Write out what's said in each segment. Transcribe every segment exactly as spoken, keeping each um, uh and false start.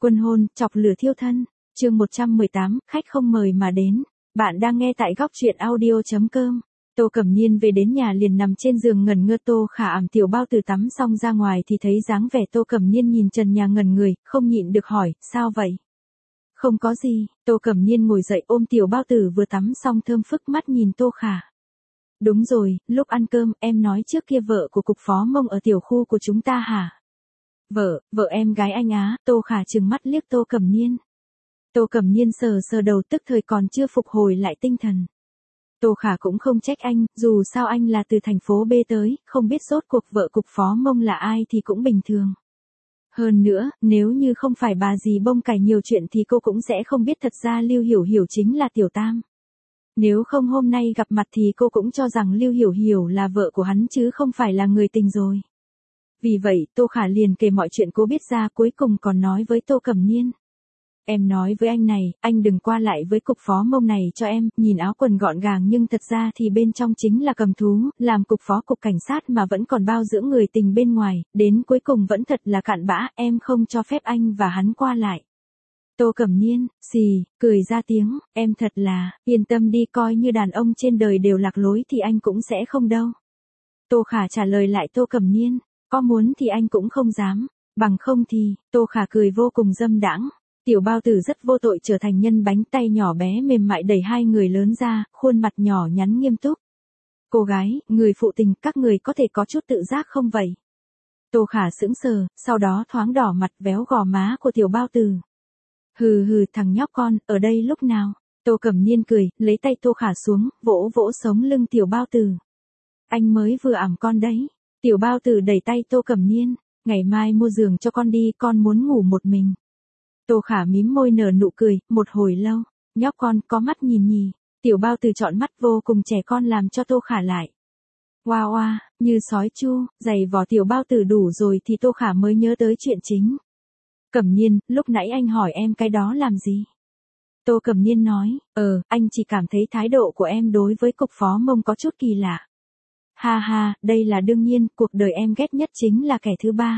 Quân hôn, chọc lửa thiêu thân. Chương một trăm mười tám, khách không mời mà đến. Bạn đang nghe tại góc truyện audio chấm com. Tô Cẩm Niên về đến nhà liền nằm trên giường ngẩn ngơ. Tô Khả ẵm Tiểu Bao Tử tắm xong ra ngoài thì thấy dáng vẻ Tô Cẩm Niên nhìn trần nhà ngẩn người, không nhịn được hỏi, sao vậy? Không có gì. Tô Cẩm Niên ngồi dậy ôm Tiểu Bao Tử vừa tắm xong thơm phức mắt nhìn Tô Khả. Đúng rồi, lúc ăn cơm em nói trước kia vợ của cục phó Mông ở tiểu khu của chúng ta hả? Vợ, vợ em gái anh á. Tô Khả trừng mắt liếc Tô Cẩm Niên. Tô Cẩm Niên sờ sờ đầu tức thời còn chưa phục hồi lại tinh thần. Tô Khả cũng không trách anh, dù sao anh là từ thành phố B tới, không biết rốt cuộc vợ cục phó Mông là ai thì cũng bình thường. Hơn nữa, nếu như không phải bà dì bông cải nhiều chuyện thì cô cũng sẽ không biết thật ra Lưu Hiểu Hiểu chính là Tiểu Tam. Nếu không hôm nay gặp mặt thì cô cũng cho rằng Lưu Hiểu Hiểu là vợ của hắn chứ không phải là người tình rồi. Vì vậy, Tô Khả liền kể mọi chuyện cô biết ra, cuối cùng còn nói với Tô Cẩm Niên. Em nói với anh này, anh đừng qua lại với cục phó Mông này cho em, nhìn áo quần gọn gàng nhưng thật ra thì bên trong chính là cầm thú, làm cục phó cục cảnh sát mà vẫn còn bao dưỡng người tình bên ngoài, đến cuối cùng vẫn thật là cặn bã, em không cho phép anh và hắn qua lại. Tô Cẩm Niên, xì, cười ra tiếng, em thật là, yên tâm đi, coi như đàn ông trên đời đều lạc lối thì anh cũng sẽ không đâu. Tô Khả trả lời lại Tô Cẩm Niên, có muốn thì anh cũng không dám, bằng không thì, Tô Khả cười vô cùng dâm đãng. Tiểu Bao Tử rất vô tội trở thành nhân bánh, tay nhỏ bé mềm mại đẩy hai người lớn ra, khuôn mặt nhỏ nhắn nghiêm túc. Cô gái, người phụ tình, các người có thể có chút tự giác không vậy? Tô Khả sững sờ, sau đó thoáng đỏ mặt véo gò má của Tiểu Bao Tử. Hừ hừ, thằng nhóc con, ở đây lúc nào? Tô Cẩm Niên cười, lấy tay Tô Khả xuống, vỗ vỗ sống lưng Tiểu Bao Tử. Anh mới vừa ẵm con đấy. Tiểu Bao Tử đẩy tay Tô Cẩm Niên, ngày mai mua giường cho con đi, con muốn ngủ một mình. Tô Khả mím môi nở nụ cười, một hồi lâu, nhóc con có mắt nhìn nhì. Tiểu Bao Tử trọn mắt vô cùng trẻ con làm cho Tô Khả lại. Oa oa, như sói chu, giày vò Tiểu Bao Tử đủ rồi thì Tô Khả mới nhớ tới chuyện chính. Cẩm Niên, lúc nãy anh hỏi em cái đó làm gì? Tô Cẩm Niên nói, ờ, anh chỉ cảm thấy thái độ của em đối với cục phó Mông có chút kỳ lạ. Ha ha, đây là đương nhiên, cuộc đời em ghét nhất chính là kẻ thứ ba.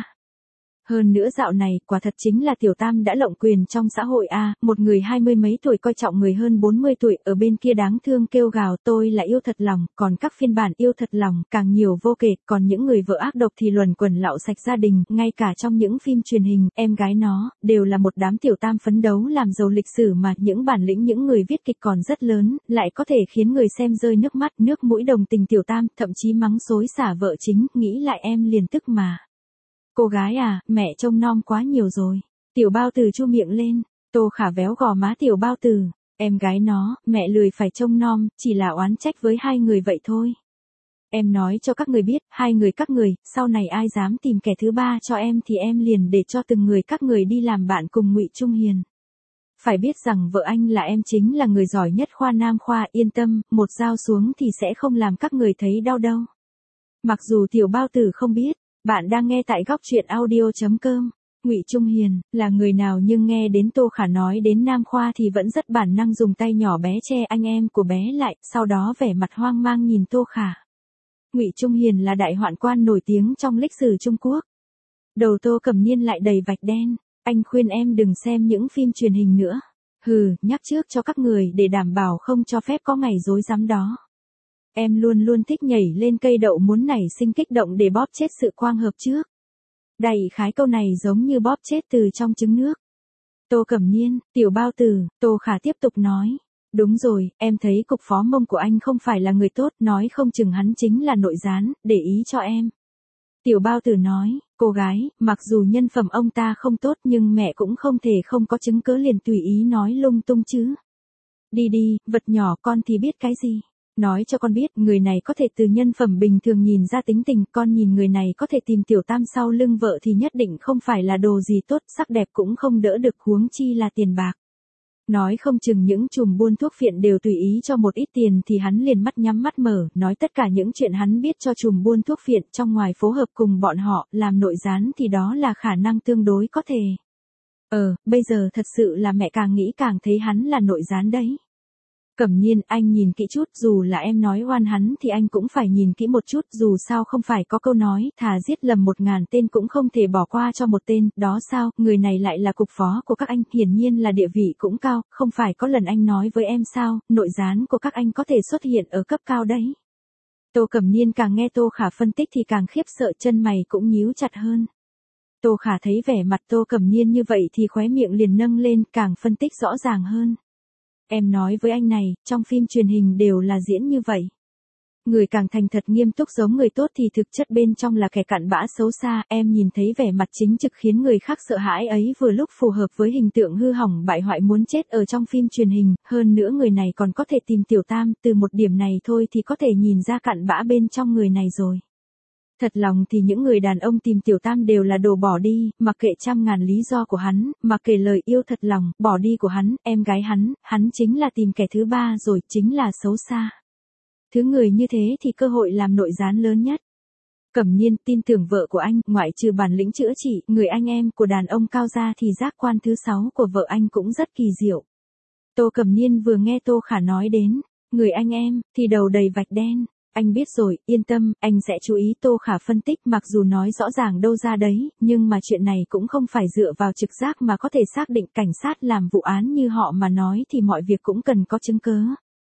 Hơn nữa dạo này, quả thật chính là Tiểu Tam đã lộng quyền trong xã hội a, à, một người hai mươi mấy tuổi coi trọng người hơn bốn mươi tuổi, ở bên kia đáng thương kêu gào tôi là yêu thật lòng, còn các phiên bản yêu thật lòng càng nhiều vô kể, còn những người vợ ác độc thì luẩn quẩn lạo sạch gia đình, ngay cả trong những phim truyền hình, em gái nó, đều là một đám Tiểu Tam phấn đấu làm giàu lịch sử mà, những bản lĩnh những người viết kịch còn rất lớn, lại có thể khiến người xem rơi nước mắt, nước mũi đồng tình Tiểu Tam, thậm chí mắng xối xả vợ chính, nghĩ lại em liền tức mà. Cô gái à, mẹ trông nom quá nhiều rồi. Tiểu Bao Tử chu miệng lên, Tô Khả véo gò má Tiểu Bao Tử, em gái nó, mẹ lười phải trông nom, chỉ là oán trách với hai người vậy thôi. Em nói cho các người biết, hai người các người, sau này ai dám tìm kẻ thứ ba cho em thì em liền để cho từng người các người đi làm bạn cùng Ngụy Trung Hiền. Phải biết rằng vợ anh là em chính là người giỏi nhất khoa Nam khoa, yên tâm, một dao xuống thì sẽ không làm các người thấy đau đâu. Mặc dù Tiểu Bao Tử không biết. Bạn đang nghe tại góc truyện audio chấm com. Ngụy Trung Hiền là người nào nhưng nghe đến Tô Khả nói đến Nam khoa thì vẫn rất bản năng dùng tay nhỏ bé che anh em của bé lại, sau đó vẻ mặt hoang mang nhìn Tô Khả. Ngụy Trung Hiền là đại hoạn quan nổi tiếng trong lịch sử Trung Quốc. Đầu Tô Cẩm Niên lại đầy vạch đen, anh khuyên em đừng xem những phim truyền hình nữa. Hừ, nhắc trước cho các người để đảm bảo không cho phép có ngày rối rắm đó. Em luôn luôn thích nhảy lên cây đậu muốn nảy sinh kích động để bóp chết sự quang hợp trước. Đại khái câu này giống như bóp chết từ trong trứng nước. Tô Cẩm Niên, Tiểu Bao Tử, Tô Khả tiếp tục nói. Đúng rồi, em thấy cục phó Mông của anh không phải là người tốt, nói không chừng hắn chính là nội gián, để ý cho em. Tiểu Bao Tử nói, cô gái, mặc dù nhân phẩm ông ta không tốt nhưng mẹ cũng không thể không có chứng cứ liền tùy ý nói lung tung chứ. Đi đi, vật nhỏ con thì biết cái gì. Nói cho con biết, người này có thể từ nhân phẩm bình thường nhìn ra tính tình, con nhìn người này có thể tìm Tiểu Tam sau lưng vợ thì nhất định không phải là đồ gì tốt, sắc đẹp cũng không đỡ được huống chi là tiền bạc. Nói không chừng những chùm buôn thuốc phiện đều tùy ý cho một ít tiền thì hắn liền mắt nhắm mắt mở, nói tất cả những chuyện hắn biết cho chùm buôn thuốc phiện trong ngoài phối hợp cùng bọn họ, làm nội gián thì đó là khả năng tương đối có thể. Ờ, bây giờ thật sự là mẹ càng nghĩ càng thấy hắn là nội gián đấy. Cẩm Niên, anh nhìn kỹ chút, dù là em nói oan hắn thì anh cũng phải nhìn kỹ một chút, dù sao không phải có câu nói, thà giết lầm một ngàn tên cũng không thể bỏ qua cho một tên, đó sao, người này lại là cục phó của các anh, hiển nhiên là địa vị cũng cao, không phải có lần anh nói với em sao, nội gián của các anh có thể xuất hiện ở cấp cao đấy. Tô Cẩm Niên càng nghe Tô Khả phân tích thì càng khiếp sợ, chân mày cũng nhíu chặt hơn. Tô Khả thấy vẻ mặt Tô Cẩm Niên như vậy thì khóe miệng liền nâng lên, càng phân tích rõ ràng hơn. Em nói với anh này, trong phim truyền hình đều là diễn như vậy. Người càng thành thật nghiêm túc giống người tốt thì thực chất bên trong là kẻ cặn bã xấu xa, em nhìn thấy vẻ mặt chính trực khiến người khác sợ hãi ấy vừa lúc phù hợp với hình tượng hư hỏng bại hoại muốn chết ở trong phim truyền hình, hơn nữa người này còn có thể tìm Tiểu Tam, từ một điểm này thôi thì có thể nhìn ra cặn bã bên trong người này rồi. Thật lòng thì những người đàn ông tìm Tiểu Tam đều là đồ bỏ đi, mặc kệ trăm ngàn lý do của hắn, mặc kệ lời yêu thật lòng, bỏ đi của hắn, em gái hắn, hắn chính là tìm kẻ thứ ba rồi, chính là xấu xa. Thứ người như thế thì cơ hội làm nội gián lớn nhất. Cẩm Niên tin tưởng vợ của anh, ngoại trừ bản lĩnh chữa trị, người anh em của đàn ông cao ra thì giác quan thứ sáu của vợ anh cũng rất kỳ diệu. Tô Cẩm Niên vừa nghe Tô Khả nói đến, người anh em, thì đầu đầy vạch đen. Anh biết rồi, yên tâm, anh sẽ chú ý. Tô Khả phân tích, mặc dù nói rõ ràng đâu ra đấy, nhưng mà chuyện này cũng không phải dựa vào trực giác mà có thể xác định, cảnh sát làm vụ án như họ mà nói thì mọi việc cũng cần có chứng cớ.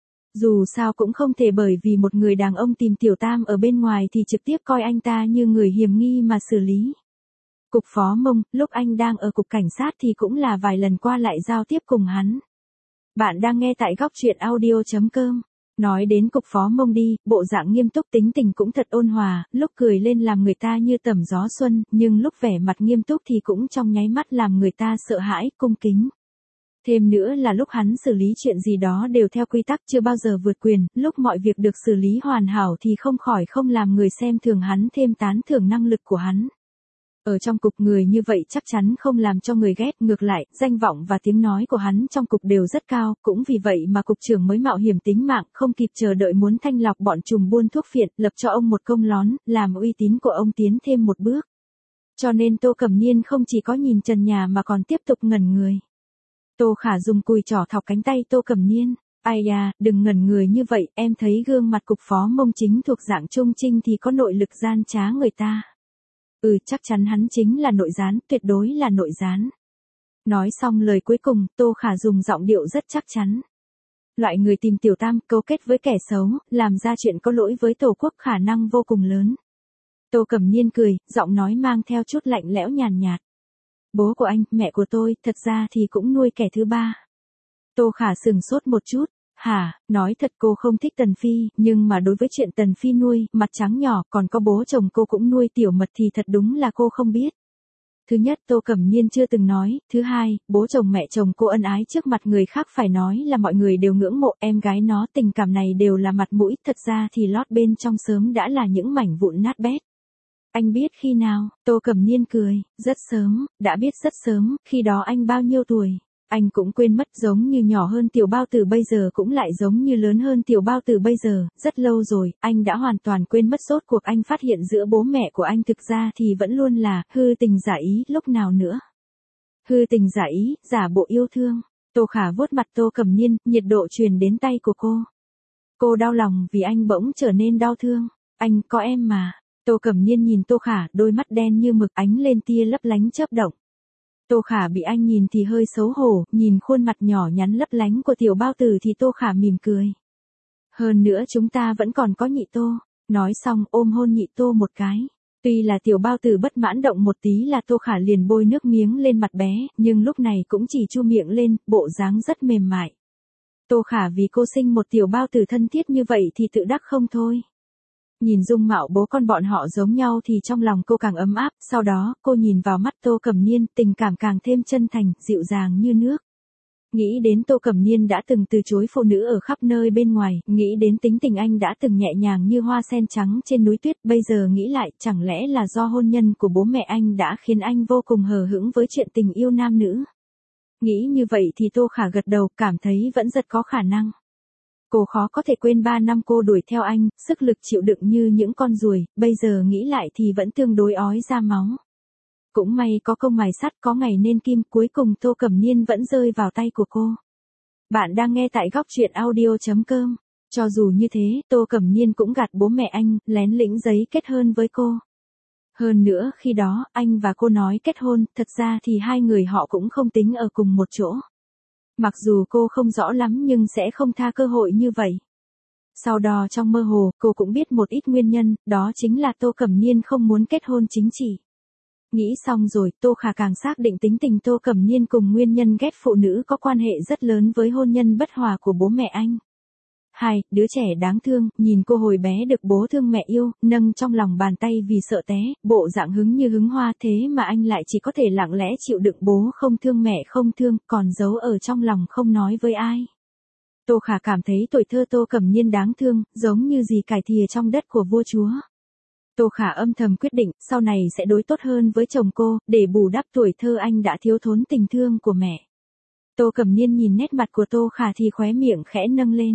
Dù sao cũng không thể bởi vì một người đàn ông tìm Tiểu Tam ở bên ngoài thì trực tiếp coi anh ta như người hiểm nghi mà xử lý. Cục Phó Mông, lúc anh đang ở cục cảnh sát thì cũng là vài lần qua lại giao tiếp cùng hắn. Bạn đang nghe tại góc truyện audio chấm com. Nói đến Cục Phó Mông đi, bộ dạng nghiêm túc, tính tình cũng thật ôn hòa, lúc cười lên làm người ta như tầm gió xuân, nhưng lúc vẻ mặt nghiêm túc thì cũng trong nháy mắt làm người ta sợ hãi, cung kính. Thêm nữa là lúc hắn xử lý chuyện gì đó đều theo quy tắc, chưa bao giờ vượt quyền, lúc mọi việc được xử lý hoàn hảo thì không khỏi không làm người xem thường hắn, thêm tán thưởng năng lực của hắn. Ở trong cục người như vậy chắc chắn không làm cho người ghét, ngược lại, danh vọng và tiếng nói của hắn trong cục đều rất cao, cũng vì vậy mà cục trưởng mới mạo hiểm tính mạng, không kịp chờ đợi muốn thanh lọc bọn trùm buôn thuốc phiện, lập cho ông một công lón, làm uy tín của ông tiến thêm một bước. Cho nên Tô Cẩm Niên không chỉ có nhìn trần nhà mà còn tiếp tục ngẩn người. Tô Khả dùng cùi trỏ thọc cánh tay Tô Cẩm Niên. Ai da, đừng ngẩn người như vậy, em thấy gương mặt Cục Phó Mông chính thuộc dạng trung trinh thì có nội lực gian trá người ta. Ừ, chắc chắn hắn chính là nội gián, tuyệt đối là nội gián. Nói xong lời cuối cùng, Tô Khả dùng giọng điệu rất chắc chắn. Loại người tìm Tiểu Tam, cấu kết với kẻ xấu, làm ra chuyện có lỗi với Tổ quốc khả năng vô cùng lớn. Tô Cẩm Niên cười, giọng nói mang theo chút lạnh lẽo nhàn nhạt. Bố của anh, mẹ của tôi, thật ra thì cũng nuôi kẻ thứ ba. Tô Khả sừng sốt một chút. Hả, nói thật cô không thích Tần Phi, nhưng mà đối với chuyện Tần Phi nuôi, mặt trắng nhỏ, còn có bố chồng cô cũng nuôi tiểu mật thì thật đúng là cô không biết. Thứ nhất, Tô Cẩm Niên chưa từng nói, thứ hai, bố chồng mẹ chồng cô ân ái trước mặt người khác phải nói là mọi người đều ngưỡng mộ, em gái nó, tình cảm này đều là mặt mũi, thật ra thì lót bên trong sớm đã là những mảnh vụn nát bét. Anh biết khi nào? Tô Cẩm Niên cười, rất sớm, đã biết rất sớm, khi đó anh bao nhiêu tuổi? Anh cũng quên mất, giống như nhỏ hơn Tiểu Bao Tử bây giờ cũng lại giống như lớn hơn Tiểu Bao Tử bây giờ, rất lâu rồi, anh đã hoàn toàn quên mất. Rốt cuộc anh phát hiện giữa bố mẹ của anh thực ra thì vẫn luôn là hư tình giả ý, lúc nào nữa? Hư tình giả ý, giả bộ yêu thương. Tô Khả vuốt mặt Tô Cẩm Niên, nhiệt độ truyền đến tay của cô. Cô đau lòng vì anh bỗng trở nên đau thương. Anh có em mà. Tô Cẩm Niên nhìn Tô Khả, đôi mắt đen như mực ánh lên tia lấp lánh chớp động. Tô Khả bị anh nhìn thì hơi xấu hổ, nhìn khuôn mặt nhỏ nhắn lấp lánh của Tiểu Bao Tử thì Tô Khả mỉm cười. Hơn nữa chúng ta vẫn còn có Nhị Tô. Nói xong ôm hôn Nhị Tô một cái. Tuy là Tiểu Bao Tử bất mãn động một tí là Tô Khả liền bôi nước miếng lên mặt bé, nhưng lúc này cũng chỉ chu miệng lên, bộ dáng rất mềm mại. Tô Khả vì cô sinh một Tiểu Bao Tử thân thiết như vậy thì tự đắc không thôi. Nhìn dung mạo bố con bọn họ giống nhau thì trong lòng cô càng ấm áp, sau đó, cô nhìn vào mắt Tô Cẩm Niên, tình cảm càng thêm chân thành, dịu dàng như nước. Nghĩ đến Tô Cẩm Niên đã từng từ chối phụ nữ ở khắp nơi bên ngoài, nghĩ đến tính tình anh đã từng nhẹ nhàng như hoa sen trắng trên núi tuyết, bây giờ nghĩ lại, chẳng lẽ là do hôn nhân của bố mẹ anh đã khiến anh vô cùng hờ hững với chuyện tình yêu nam nữ. Nghĩ như vậy thì Tô Khả gật đầu, cảm thấy vẫn rất có khả năng. Cô khó có thể quên ba năm cô đuổi theo anh, sức lực chịu đựng như những con ruồi, bây giờ nghĩ lại thì vẫn tương đối ói ra máu. Cũng may có công mài sắt, có ngày nên kim, cuối cùng Tô Cẩm Niên vẫn rơi vào tay của cô. Bạn đang nghe tại góc truyện audio.com. Cho dù như thế, Tô Cẩm Niên cũng gạt bố mẹ anh, lén lĩnh giấy kết hôn với cô. Hơn nữa khi đó, anh và cô nói kết hôn, thật ra thì hai người họ cũng không tính ở cùng một chỗ. Mặc dù cô không rõ lắm nhưng sẽ không tha cơ hội như vậy. Sau đó trong mơ hồ, cô cũng biết một ít nguyên nhân, đó chính là Tô Cẩm Niên không muốn kết hôn chính trị. Nghĩ xong rồi, Tô Khả càng xác định tính tình Tô Cẩm Niên cùng nguyên nhân ghét phụ nữ có quan hệ rất lớn với hôn nhân bất hòa của bố mẹ anh. Hai, đứa trẻ đáng thương, nhìn cô hồi bé được bố thương mẹ yêu, nâng trong lòng bàn tay vì sợ té, bộ dạng hứng như hứng hoa thế mà anh lại chỉ có thể lặng lẽ chịu đựng bố không thương mẹ không thương, còn giấu ở trong lòng không nói với ai. Tô Khả cảm thấy tuổi thơ Tô Cẩm Niên đáng thương, giống như dì cải thìa trong đất của vua chúa. Tô Khả âm thầm quyết định, sau này sẽ đối tốt hơn với chồng cô, để bù đắp tuổi thơ anh đã thiếu thốn tình thương của mẹ. Tô Cẩm Niên nhìn nét mặt của Tô Khả thì khóe miệng khẽ nâng lên.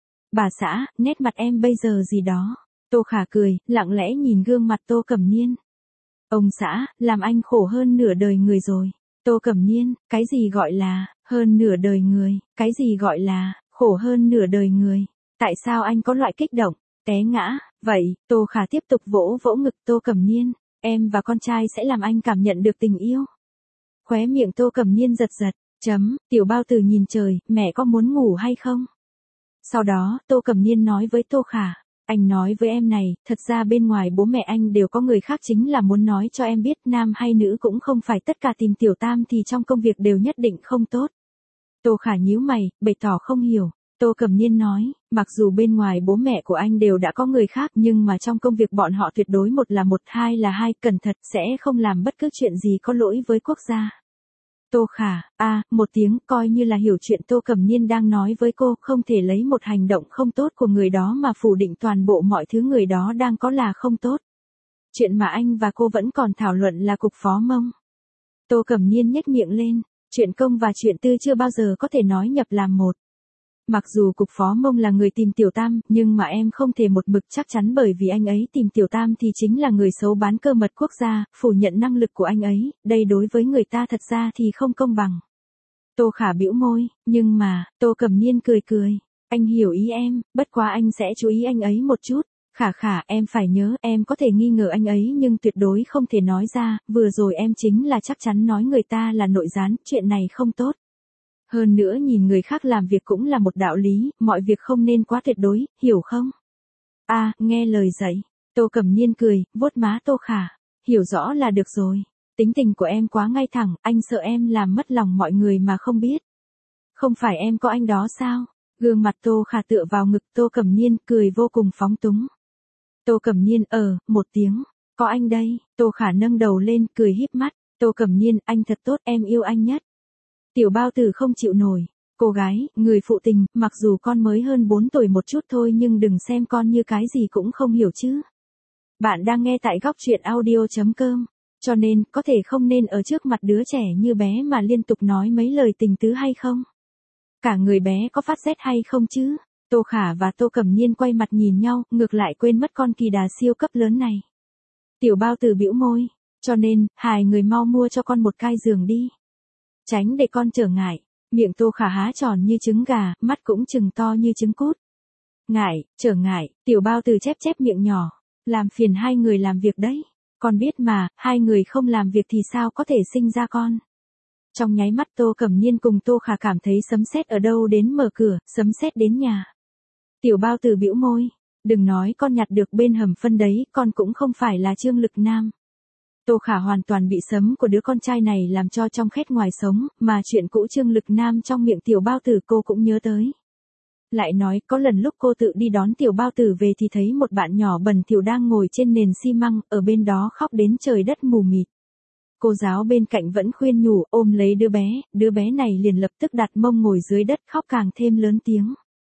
Bà xã, nét mặt em bây giờ gì đó. Tô Khả cười, lặng lẽ nhìn gương mặt Tô Cẩm Niên. Ông xã, làm anh khổ hơn nửa đời người rồi. Tô Cẩm Niên, cái gì gọi là, hơn nửa đời người, cái gì gọi là, khổ hơn nửa đời người. Tại sao anh có loại kích động, té ngã, vậy, Tô Khả tiếp tục vỗ vỗ ngực Tô Cẩm Niên, em và con trai sẽ làm anh cảm nhận được tình yêu. Khóe miệng Tô Cẩm Niên giật giật, chấm, tiểu bao tử nhìn trời, mẹ có muốn ngủ hay không? Sau đó, Tô Cẩm Niên nói với Tô Khả, anh nói với em này, thật ra bên ngoài bố mẹ anh đều có người khác chính là muốn nói cho em biết nam hay nữ cũng không phải tất cả tìm tiểu tam thì trong công việc đều nhất định không tốt. Tô Khả nhíu mày, bày tỏ không hiểu. Tô Cẩm Niên nói, mặc dù bên ngoài bố mẹ của anh đều đã có người khác nhưng mà trong công việc bọn họ tuyệt đối một là một, hai là hai, cẩn thận sẽ không làm bất cứ chuyện gì có lỗi với quốc gia. Tô Khả, a à, một tiếng coi như là hiểu chuyện Tô Cẩm Niên đang nói với cô, không thể lấy một hành động không tốt của người đó mà phủ định toàn bộ mọi thứ người đó đang có là không tốt. Chuyện mà anh và cô vẫn còn thảo luận là cục phó Mông. Tô Cẩm Niên nhếch miệng lên, chuyện công và chuyện tư chưa bao giờ có thể nói nhập làm một. Mặc dù cục phó Mông là người tìm tiểu tam, nhưng mà em không thể một mực chắc chắn bởi vì anh ấy tìm tiểu tam thì chính là người xấu bán cơ mật quốc gia, phủ nhận năng lực của anh ấy, đây đối với người ta thật ra thì không công bằng. Tô Khả bĩu môi, nhưng mà, Tô Cẩm Niên cười cười, anh hiểu ý em, bất quá anh sẽ chú ý anh ấy một chút. Khả Khả, em phải nhớ, em có thể nghi ngờ anh ấy nhưng tuyệt đối không thể nói ra, vừa rồi em chính là chắc chắn nói người ta là nội gián, chuyện này không tốt. Hơn nữa nhìn người khác làm việc cũng là một đạo lý, mọi việc không nên quá tuyệt đối, hiểu không? A, à, nghe lời dạy. Tô Cẩm Niên cười, vuốt má Tô Khả. Hiểu rõ là được rồi. Tính tình của em quá ngay thẳng, anh sợ em làm mất lòng mọi người mà không biết. Không phải em có anh đó sao? Gương mặt Tô Khả tựa vào ngực Tô Cẩm Niên, cười vô cùng phóng túng. Tô Cẩm Niên, ờ, một tiếng. Có anh đây. Tô Khả nâng đầu lên, cười híp mắt. Tô Cẩm Niên, anh thật tốt, em yêu anh nhất. Tiểu bao tử không chịu nổi. Cô gái, người phụ tình, mặc dù con mới hơn bốn tuổi một chút thôi nhưng đừng xem con như cái gì cũng không hiểu chứ. Bạn đang nghe tại góc truyện audio.com. Cho nên, có thể không nên ở trước mặt đứa trẻ như bé mà liên tục nói mấy lời tình tứ hay không? Cả người bé có phát rét hay không chứ? Tô Khả và Tô Cẩm Niên quay mặt nhìn nhau, ngược lại quên mất con kỳ đà siêu cấp lớn này. Tiểu bao tử bĩu môi. Cho nên, hai người mau mua cho con một cai giường đi. Tránh để con trở ngại. Miệng Tô Khả há tròn như trứng gà, mắt cũng trừng to như trứng cút. Ngại, trở ngại, tiểu bao tử chép chép miệng nhỏ. Làm phiền hai người làm việc đấy. Con biết mà, hai người không làm việc thì sao có thể sinh ra con. Trong nháy mắt Tô Cẩm Niên cùng Tô Khả cảm thấy sấm sét ở đâu đến mở cửa, sấm sét đến nhà. Tiểu bao tử bĩu môi. Đừng nói con nhặt được bên hầm phân đấy, con cũng không phải là Trương Lực Nam. Tô Khả hoàn toàn bị sấm của đứa con trai này làm cho trong khét ngoài sống, mà chuyện cũ Trương Lực Nam trong miệng tiểu bao tử cô cũng nhớ tới. Lại nói, có lần lúc cô tự đi đón tiểu bao tử về thì thấy một bạn nhỏ bẩn thỉu đang ngồi trên nền xi măng, ở bên đó khóc đến trời đất mù mịt. Cô giáo bên cạnh vẫn khuyên nhủ, ôm lấy đứa bé, đứa bé này liền lập tức đặt mông ngồi dưới đất khóc càng thêm lớn tiếng.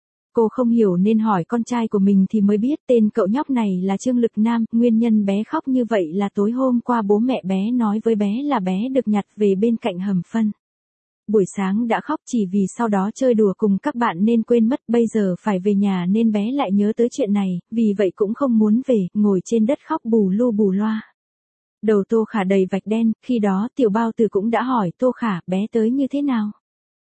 Cô không hiểu nên hỏi con trai của mình thì mới biết tên cậu nhóc này là Trương Lực Nam, nguyên nhân bé khóc như vậy là tối hôm qua bố mẹ bé nói với bé là bé được nhặt về bên cạnh hầm phân. Buổi sáng đã khóc chỉ vì sau đó chơi đùa cùng các bạn nên quên mất, bây giờ phải về nhà nên bé lại nhớ tới chuyện này, vì vậy cũng không muốn về, ngồi trên đất khóc bù lu bù loa. Đầu Tô Khả đầy vạch đen, khi đó tiểu bao tử cũng đã hỏi Tô Khả bé tới như thế nào.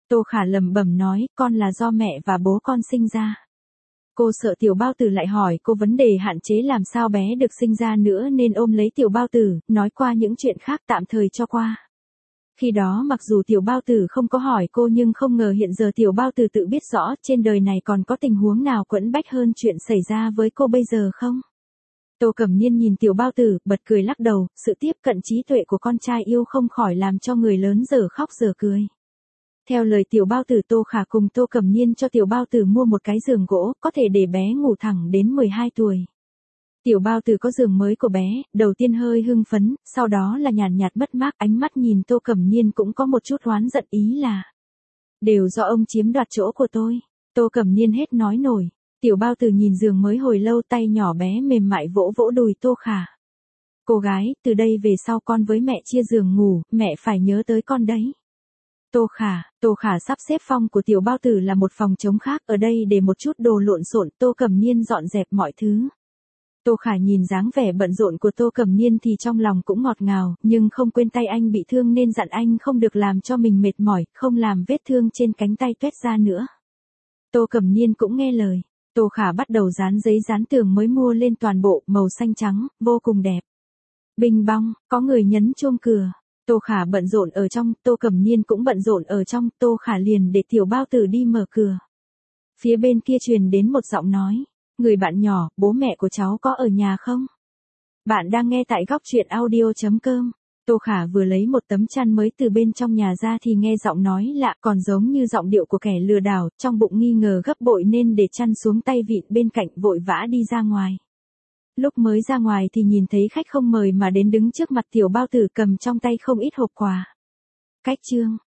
Tô Khả lẩm bẩm nói, con là do mẹ và bố con sinh ra. Cô sợ tiểu bao tử lại hỏi cô vấn đề hạn chế làm sao bé được sinh ra nữa nên ôm lấy tiểu bao tử, nói qua những chuyện khác tạm thời cho qua. Khi đó mặc dù tiểu bao tử không có hỏi cô nhưng không ngờ hiện giờ tiểu bao tử tự biết rõ trên đời này còn có tình huống nào quẫn bách hơn chuyện xảy ra với cô bây giờ không. Tô Cẩm Niên nhìn tiểu bao tử, bật cười lắc đầu, sự tiếp cận trí tuệ của con trai yêu không khỏi làm cho người lớn giờ khóc giờ cười. Theo lời tiểu bao tử, Tô Khả cùng Tô Cẩm Niên cho tiểu bao tử mua một cái giường gỗ, có thể để bé ngủ thẳng đến mười hai tuổi. Tiểu bao tử có giường mới của bé, đầu tiên hơi hưng phấn, sau đó là nhàn nhạt mất mát, ánh mắt nhìn Tô Cẩm Niên cũng có một chút oán giận, ý là đều do ông chiếm đoạt chỗ của tôi. Tô Cẩm Niên hết nói nổi. Tiểu bao tử nhìn giường mới hồi lâu, tay nhỏ bé mềm mại vỗ vỗ đùi Tô Khả. Cô gái, từ đây về sau con với mẹ chia giường ngủ, mẹ phải nhớ tới con đấy. Tô Khả, Tô Khả sắp xếp phòng của tiểu bao tử là một phòng trống khác, ở đây để một chút đồ lộn xộn, Tô Cẩm Niên dọn dẹp mọi thứ. Tô Khả nhìn dáng vẻ bận rộn của Tô Cẩm Niên thì trong lòng cũng ngọt ngào, nhưng không quên tay anh bị thương nên dặn anh không được làm cho mình mệt mỏi, không làm vết thương trên cánh tay tuét ra nữa. Tô Cẩm Niên cũng nghe lời. Tô Khả bắt đầu dán giấy dán tường mới mua lên toàn bộ, màu xanh trắng, vô cùng đẹp. Binh bong, có người nhấn chuông cửa. Tô Khả bận rộn ở trong, Tô Cẩm Niên cũng bận rộn ở trong, Tô Khả liền để tiểu bao tử đi mở cửa. Phía bên kia truyền đến một giọng nói, người bạn nhỏ, bố mẹ của cháu có ở nhà không? Bạn đang nghe tại góc truyện audio chấm com. Tô Khả vừa lấy một tấm chăn mới từ bên trong nhà ra thì nghe giọng nói lạ, còn giống như giọng điệu của kẻ lừa đảo, trong bụng nghi ngờ gấp bội nên để chăn xuống tay vịn bên cạnh, vội vã đi ra ngoài. Lúc mới ra ngoài thì nhìn thấy khách không mời mà đến đứng trước mặt tiểu bao tử cầm trong tay không ít hộp quà. Cách chương